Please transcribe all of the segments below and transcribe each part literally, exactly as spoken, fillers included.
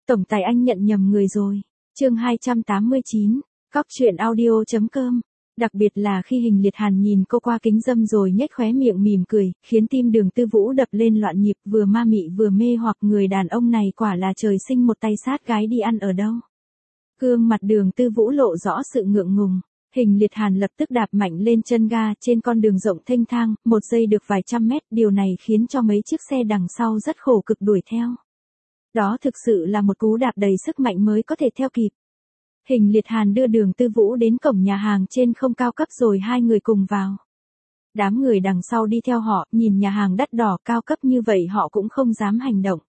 Tổng tài anh nhận nhầm người rồi. Chương hai trăm tám mươi chín, cóc truyện audio chấm com. Đặc biệt là khi Hình Liệt Hàn nhìn cô qua kính râm rồi nhếch khóe miệng mỉm cười, khiến tim Đường Tư Vũ đập lên loạn nhịp, vừa ma mị vừa mê hoặc. Người đàn ông này quả là trời sinh một tay sát gái đi ăn ở đâu. Gương mặt Đường Tư Vũ lộ rõ sự ngượng ngùng. Hình Liệt Hàn lập tức đạp mạnh lên chân ga trên con đường rộng thênh thang, một giây được vài trăm mét, điều này khiến cho mấy chiếc xe đằng sau rất khổ cực đuổi theo. Đó thực sự là một cú đạp đầy sức mạnh mới có thể theo kịp. Hình Liệt Hàn đưa Đường Tư Vũ đến cổng nhà hàng trên không cao cấp rồi hai người cùng vào. Đám người đằng sau đi theo họ, nhìn nhà hàng đắt đỏ cao cấp như vậy họ cũng không dám hành động.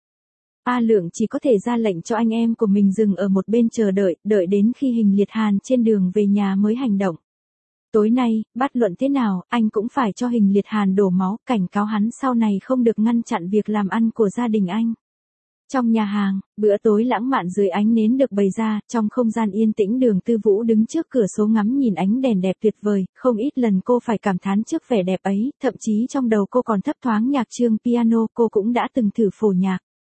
A Lượng chỉ có thể ra lệnh cho anh em của mình dừng ở một bên chờ đợi, đợi đến khi Hình Liệt Hàn trên đường về nhà mới hành động. Tối nay, bất luận thế nào, anh cũng phải cho Hình Liệt Hàn đổ máu, cảnh cáo hắn sau này không được ngăn chặn việc làm ăn của gia đình anh. Trong nhà hàng, bữa tối lãng mạn dưới ánh nến được bày ra, trong không gian yên tĩnh Đường Tư Vũ đứng trước cửa sổ ngắm nhìn ánh đèn đẹp tuyệt vời, không ít lần cô phải cảm thán trước vẻ đẹp ấy, thậm chí trong đầu cô còn thấp thoáng nhạc chương piano, cô cũng đã từng thử phổ nhạc.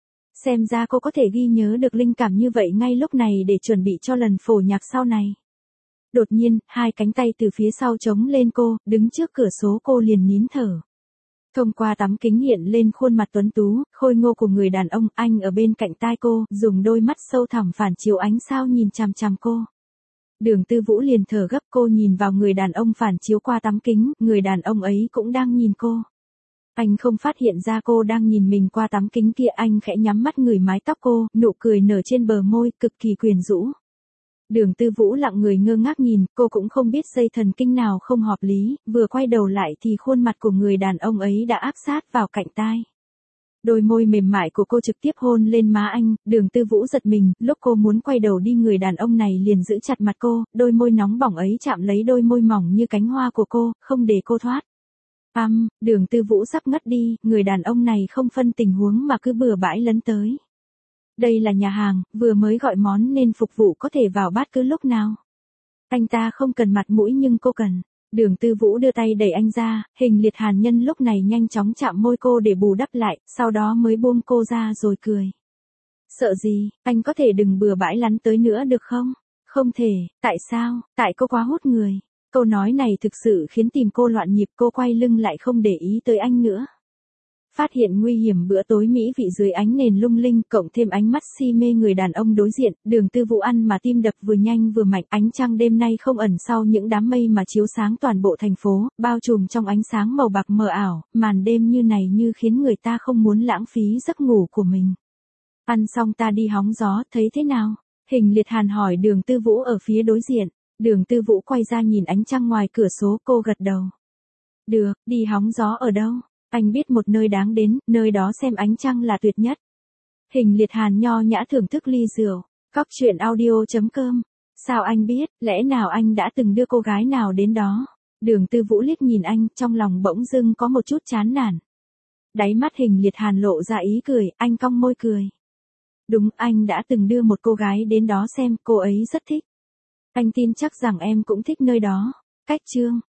Xem ra cô có thể ghi nhớ được linh cảm như vậy ngay lúc này để chuẩn bị cho lần phổ nhạc sau này. Đột nhiên, hai cánh tay từ phía sau chống lên cô, đứng trước cửa sổ cô liền nín thở. Thông qua tấm kính hiện lên khuôn mặt tuấn tú, khôi ngô của người đàn ông, anh ở bên cạnh tai cô, dùng đôi mắt sâu thẳm phản chiếu ánh sao nhìn chằm chằm cô. Đường Tư Vũ liền thở gấp, cô nhìn vào người đàn ông phản chiếu qua tấm kính, người đàn ông ấy cũng đang nhìn cô. Anh không phát hiện ra cô đang nhìn mình qua tấm kính kia, anh khẽ nhắm mắt ngửi mái tóc cô, nụ cười nở trên bờ môi, cực kỳ quyến rũ. Đường Tư Vũ lặng người ngơ ngác nhìn, cô cũng không biết dây thần kinh nào không hợp lý, vừa quay đầu lại thì khuôn mặt của người đàn ông ấy đã áp sát vào cạnh tai. Đôi môi mềm mại của cô trực tiếp hôn lên má anh, Đường Tư Vũ giật mình, lúc cô muốn quay đầu đi người đàn ông này liền giữ chặt mặt cô, đôi môi nóng bỏng ấy chạm lấy đôi môi mỏng như cánh hoa của cô, không để cô thoát. Ăm, Đường Tư Vũ sắp ngất đi, người đàn ông này không phân tình huống mà cứ bừa bãi lấn tới. Đây là nhà hàng, vừa mới gọi món nên phục vụ có thể vào bát cứ lúc nào. Anh ta không cần mặt mũi nhưng cô cần. Đường Tư Vũ đưa tay đẩy anh ra, Hình Liệt Hàn nhân lúc này nhanh chóng chạm môi cô để bù đắp lại, sau đó mới buông cô ra rồi cười. Sợ gì, anh có thể đừng bừa bãi lắn tới nữa được không? Không thể, tại sao, tại cô quá hút người. Câu nói này thực sự khiến tim cô loạn nhịp, cô quay lưng lại không để ý tới anh nữa. Phát hiện nguy hiểm bữa tối mỹ vị dưới ánh nền lung linh, cộng thêm ánh mắt si mê người đàn ông đối diện, Đường Tư Vũ ăn mà tim đập vừa nhanh vừa mạnh. Ánh trăng đêm nay không ẩn sau những đám mây mà chiếu sáng toàn bộ thành phố, bao trùm trong ánh sáng màu bạc mờ ảo, màn đêm như này như khiến người ta không muốn lãng phí giấc ngủ của mình. Ăn xong ta đi hóng gió, thấy thế nào? Hình Liệt Hàn hỏi Đường Tư Vũ ở phía đối diện. Đường Tư Vũ quay ra nhìn ánh trăng ngoài cửa sổ, cô gật đầu. Được, đi hóng gió ở đâu? Anh biết một nơi đáng đến, nơi đó xem ánh trăng là tuyệt nhất. Hình Liệt Hàn nho nhã thưởng thức ly rượu. Cóc truyện audio chấm com. Sao anh biết, lẽ nào anh đã từng đưa cô gái nào đến đó? Đường Tư Vũ liếc nhìn anh, trong lòng bỗng dưng có một chút chán nản. Đáy mắt Hình Liệt Hàn lộ ra ý cười, anh cong môi cười. Đúng, anh đã từng đưa một cô gái đến đó xem, cô ấy rất thích. Anh tin chắc rằng em cũng thích nơi đó. Cách chương.